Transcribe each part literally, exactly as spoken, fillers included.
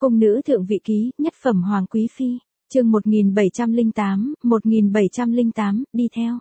Cung nữ thượng vị ký, nhất phẩm hoàng quý phi, chương một nghìn bảy trăm lẻ tám, một nghìn bảy trăm lẻ tám, đi theo.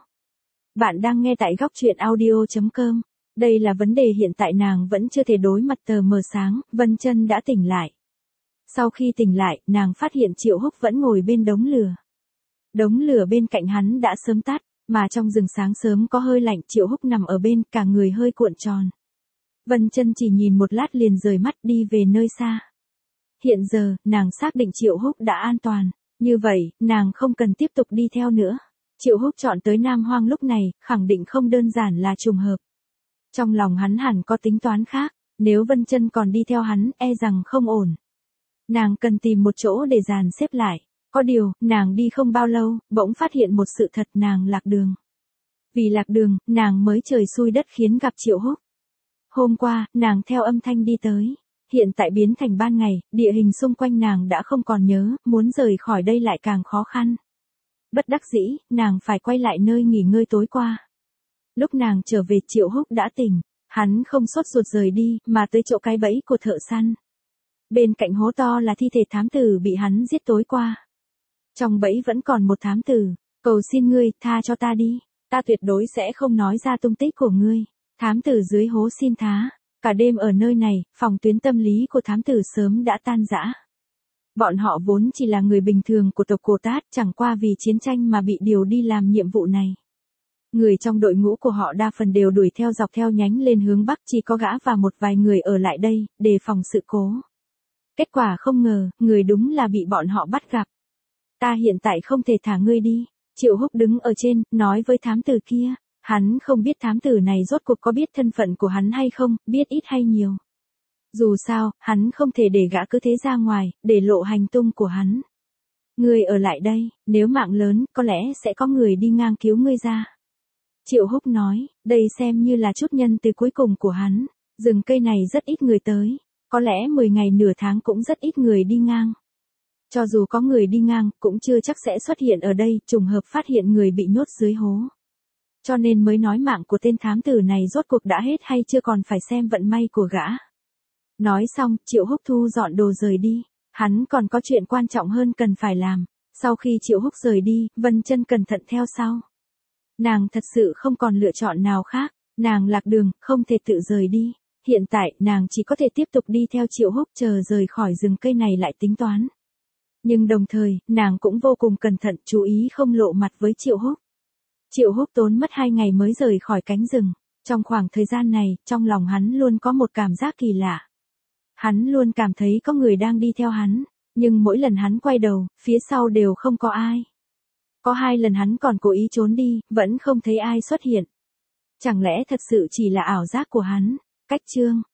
Bạn đang nghe tại góc truyện audio chấm com. Đây là vấn đề hiện tại nàng vẫn chưa thể đối mặt. Tờ mờ sáng, Vân Chân đã tỉnh lại. Sau khi tỉnh lại, nàng phát hiện Triệu Húc vẫn ngồi bên đống lửa. Đống lửa bên cạnh hắn đã sớm tắt, mà trong rừng sáng sớm có hơi lạnh. Triệu Húc nằm ở bên, cả người hơi cuộn tròn. Vân Chân chỉ nhìn một lát liền rời mắt đi về nơi xa. Hiện giờ, nàng xác định Triệu Húc đã an toàn. Như vậy, nàng không cần tiếp tục đi theo nữa. Triệu Húc chọn tới Nam Hoang lúc này, khẳng định không đơn giản là trùng hợp. Trong lòng hắn hẳn có tính toán khác, nếu Vân Chân còn đi theo hắn, e rằng không ổn. Nàng cần tìm một chỗ để dàn xếp lại. Có điều, nàng đi không bao lâu, bỗng phát hiện một sự thật, nàng lạc đường. Vì lạc đường, nàng mới trời xui đất khiến gặp Triệu Húc. Hôm qua, nàng theo âm thanh đi tới. Hiện tại biến thành ban ngày, địa hình xung quanh nàng đã không còn nhớ, muốn rời khỏi đây lại càng khó khăn. Bất đắc dĩ, nàng phải quay lại nơi nghỉ ngơi tối qua. Lúc nàng trở về, Triệu Húc đã tỉnh, hắn không sốt ruột rời đi, mà tới chỗ cái bẫy của thợ săn. Bên cạnh hố to là thi thể thám tử bị hắn giết tối qua. Trong bẫy vẫn còn một thám tử, cầu xin ngươi, tha cho ta đi, ta tuyệt đối sẽ không nói ra tung tích của ngươi. Thám tử dưới hố xin tha. Cả đêm ở nơi này, phòng tuyến tâm lý của thám tử sớm đã tan rã. Bọn họ vốn chỉ là người bình thường của tộc Cổ Tát, chẳng qua vì chiến tranh mà bị điều đi làm nhiệm vụ này. Người trong đội ngũ của họ đa phần đều đuổi theo dọc theo nhánh lên hướng Bắc, chỉ có gã và một vài người ở lại đây, đề phòng sự cố. Kết quả không ngờ, người đúng là bị bọn họ bắt gặp. Ta hiện tại không thể thả ngươi đi. Triệu Húc đứng ở trên, nói với thám tử kia. Hắn không biết thám tử này rốt cuộc có biết thân phận của hắn hay không, biết ít hay nhiều. Dù sao, hắn không thể để gã cứ thế ra ngoài, để lộ hành tung của hắn. Ngươi ở lại đây, nếu mạng lớn, có lẽ sẽ có người đi ngang cứu ngươi ra. Triệu Húc nói, đây xem như là chút nhân từ cuối cùng của hắn. Rừng cây này rất ít người tới, có lẽ mười ngày nửa tháng cũng rất ít người đi ngang. Cho dù có người đi ngang, cũng chưa chắc sẽ xuất hiện ở đây, trùng hợp phát hiện người bị nhốt dưới hố. Cho nên mới nói mạng của tên thám tử này rốt cuộc đã hết hay chưa còn phải xem vận may của gã. Nói xong, Triệu Húc thu dọn đồ rời đi. Hắn còn có chuyện quan trọng hơn cần phải làm. Sau khi Triệu Húc rời đi, Vân Chân cẩn thận theo sau. Nàng thật sự không còn lựa chọn nào khác. Nàng lạc đường, không thể tự rời đi. Hiện tại, nàng chỉ có thể tiếp tục đi theo Triệu Húc, chờ rời khỏi rừng cây này lại tính toán. Nhưng đồng thời, nàng cũng vô cùng cẩn thận, chú ý không lộ mặt với Triệu Húc. Triệu Húc tốn mất hai ngày mới rời khỏi cánh rừng. Trong khoảng thời gian này, trong lòng hắn luôn có một cảm giác kỳ lạ. Hắn luôn cảm thấy có người đang đi theo hắn, nhưng mỗi lần hắn quay đầu, phía sau đều không có ai. Có hai lần hắn còn cố ý trốn đi, vẫn không thấy ai xuất hiện. Chẳng lẽ thật sự chỉ là ảo giác của hắn? Cách chương